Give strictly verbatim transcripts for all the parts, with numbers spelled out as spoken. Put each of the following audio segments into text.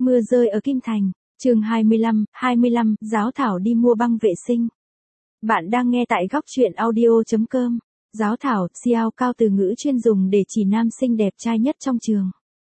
Mưa rơi ở Kim Thành, chương hai mươi lăm, hai mươi lăm, Giáo Thảo đi mua băng vệ sinh. Bạn đang nghe tại góc truyện audio chấm com. Giáo Thảo, siao cao từ ngữ chuyên dùng để chỉ nam sinh đẹp trai nhất trong trường.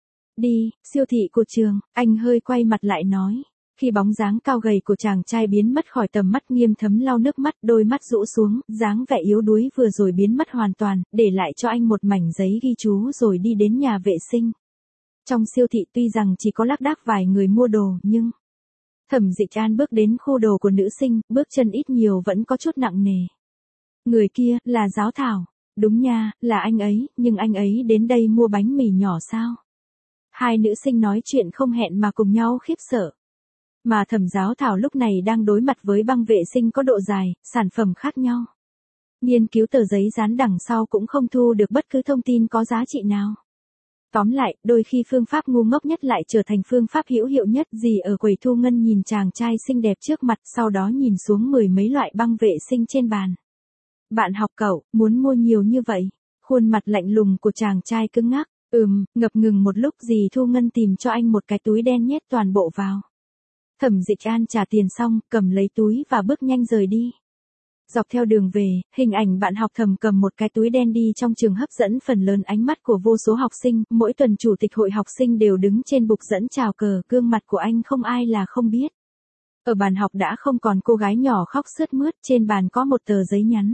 Đi, siêu thị của trường, anh hơi quay mặt lại nói. Khi bóng dáng cao gầy của chàng trai biến mất khỏi tầm mắt, Nghiêm Thấm lau nước mắt, đôi mắt rũ xuống, dáng vẻ yếu đuối vừa rồi biến mất hoàn toàn, để lại cho anh một mảnh giấy ghi chú rồi đi đến nhà vệ sinh. Trong siêu thị tuy rằng chỉ có lác đác vài người mua đồ, nhưng Thẩm Dịch An bước đến khu đồ của nữ sinh, bước chân ít nhiều vẫn có chút nặng nề. Người kia, là Giáo Thảo. Đúng nha, là anh ấy, nhưng anh ấy đến đây mua bánh mì nhỏ sao? Hai nữ sinh nói chuyện không hẹn mà cùng nhau khiếp sợ. Mà Thẩm Giáo Thảo lúc này đang đối mặt với băng vệ sinh có độ dài, sản phẩm khác nhau. Nghiên cứu tờ giấy dán đằng sau cũng không thu được bất cứ thông tin có giá trị nào. Tóm lại, đôi khi phương pháp ngu ngốc nhất lại trở thành phương pháp hữu hiệu nhất. Gì ở quầy thu ngân nhìn chàng trai xinh đẹp trước mặt, sau đó nhìn xuống mười mấy loại băng vệ sinh trên bàn. Bạn học cậu, muốn mua nhiều như vậy? Khuôn mặt lạnh lùng của chàng trai cứng ngắc. Ừm, ngập ngừng một lúc dì thu ngân tìm cho anh một cái túi đen nhét toàn bộ vào. Thẩm Dịch An trả tiền xong, cầm lấy túi và bước nhanh rời đi. Dọc theo đường về, hình ảnh bạn học Thẩm cầm một cái túi đen đi trong trường hấp dẫn phần lớn ánh mắt của vô số học sinh. Mỗi tuần chủ tịch hội học sinh đều đứng trên bục dẫn chào cờ, gương mặt của anh không ai là không biết. Ở bàn học đã không còn cô gái nhỏ khóc sướt mướt, trên bàn có một tờ giấy nhắn.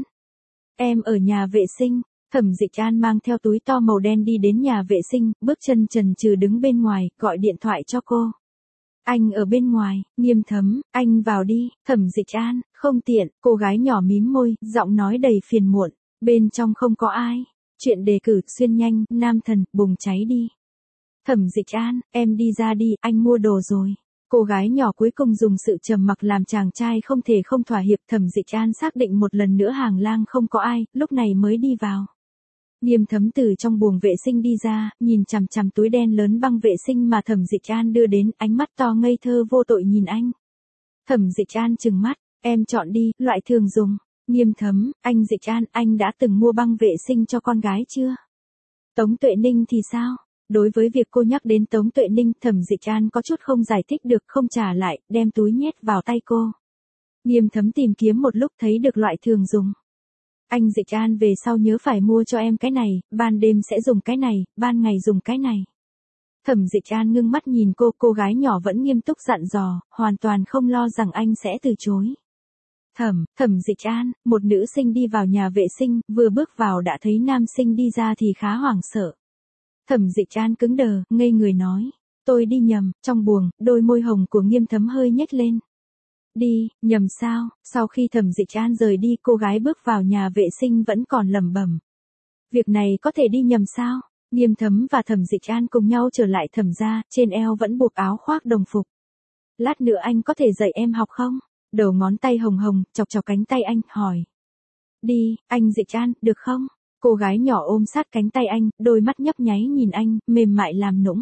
Em ở nhà vệ sinh. Thẩm Dịch An mang theo túi to màu đen đi đến nhà vệ sinh, bước chân chần chừ đứng bên ngoài, gọi điện thoại cho cô. Anh ở bên ngoài. Nghiêm Thấm, anh vào đi. Thẩm Dịch An, không tiện. Cô gái nhỏ mím môi, giọng nói đầy phiền muộn. Bên trong không có ai. Chuyện đề cử, xuyên nhanh, nam thần, bùng cháy đi. Thẩm Dịch An, em đi ra đi, anh mua đồ rồi. Cô gái nhỏ cuối cùng dùng sự trầm mặc làm chàng trai không thể không thỏa hiệp. Thẩm Dịch An xác định một lần nữa hàng lang không có ai, lúc này mới đi vào. Nghiêm Thấm từ trong buồng vệ sinh đi ra, nhìn chằm chằm túi đen lớn băng vệ sinh mà Thẩm Dịch An đưa đến, ánh mắt to ngây thơ vô tội nhìn anh. Thẩm Dịch An trừng mắt, em chọn đi, loại thường dùng. Nghiêm Thấm, anh Dịch An, anh đã từng mua băng vệ sinh cho con gái chưa? Tống Tuệ Ninh thì sao? Đối với việc cô nhắc đến Tống Tuệ Ninh, Thẩm Dịch An có chút không giải thích được, không trả lại, đem túi nhét vào tay cô. Nghiêm Thấm tìm kiếm một lúc thấy được loại thường dùng. Anh Dịch An về sau nhớ phải mua cho em cái này, ban đêm sẽ dùng cái này, ban ngày dùng cái này. Thẩm Dịch An ngưng mắt nhìn cô, cô gái nhỏ vẫn nghiêm túc dặn dò, hoàn toàn không lo rằng anh sẽ từ chối. Thẩm, Thẩm Dịch An, một nữ sinh đi vào nhà vệ sinh, vừa bước vào đã thấy nam sinh đi ra thì khá hoảng sợ. Thẩm Dịch An cứng đờ, ngây người nói, tôi đi nhầm. Trong buồng, đôi môi hồng của Nghiêm Thấm hơi nhếch lên. Đi, nhầm sao? Sau khi Thẩm Dịch An rời đi, cô gái bước vào nhà vệ sinh vẫn còn lẩm bẩm. Việc này có thể đi nhầm sao? Nghiêm Thấm và Thẩm Dịch An cùng nhau trở lại Thẩm gia, trên eo vẫn buộc áo khoác đồng phục. Lát nữa anh có thể dạy em học không? Đầu ngón tay hồng hồng, chọc chọc cánh tay anh, hỏi. Đi, anh Dịch An, được không? Cô gái nhỏ ôm sát cánh tay anh, đôi mắt nhấp nháy nhìn anh, mềm mại làm nũng.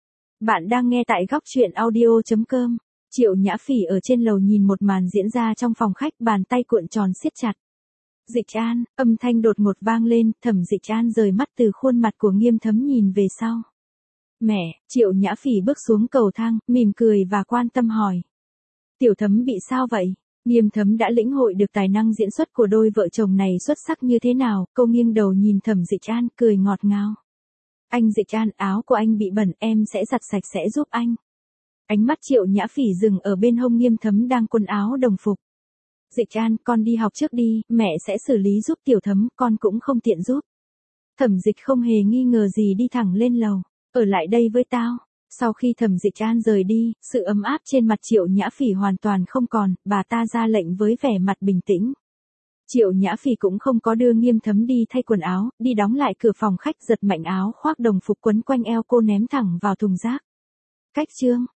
Bạn đang nghe tại góc truyện audio chấm com. Triệu Nhã Phỉ ở trên lầu nhìn một màn diễn ra trong phòng khách, bàn tay cuộn tròn siết chặt. Dịch An, âm thanh đột ngột vang lên, Thẩm Dịch An rời mắt từ khuôn mặt của Nghiêm Thấm nhìn về sau. Mẹ, Triệu Nhã Phỉ bước xuống cầu thang, mỉm cười và quan tâm hỏi. Tiểu Thấm bị sao vậy? Nghiêm Thấm đã lĩnh hội được tài năng diễn xuất của đôi vợ chồng này xuất sắc như thế nào, cô nghiêng đầu nhìn Thẩm Dịch An, cười ngọt ngào. Anh Dịch An, áo của anh bị bẩn, em sẽ giặt sạch sẽ giúp anh. Ánh mắt Triệu Nhã Phỉ dừng ở bên hông Nghiêm Thấm đang quần áo đồng phục. Dịch An, con đi học trước đi, mẹ sẽ xử lý giúp Tiểu Thấm, con cũng không tiện giúp. Thẩm Dịch không hề nghi ngờ gì đi thẳng lên lầu, ở lại đây với tao. Sau khi Thẩm Dịch An rời đi, sự ấm áp trên mặt Triệu Nhã Phỉ hoàn toàn không còn, bà ta ra lệnh với vẻ mặt bình tĩnh. Triệu Nhã Phỉ cũng không có đưa Nghiêm Thấm đi thay quần áo, đi đóng lại cửa phòng khách, giật mạnh áo khoác đồng phục quấn quanh eo cô ném thẳng vào thùng rác. Cách chương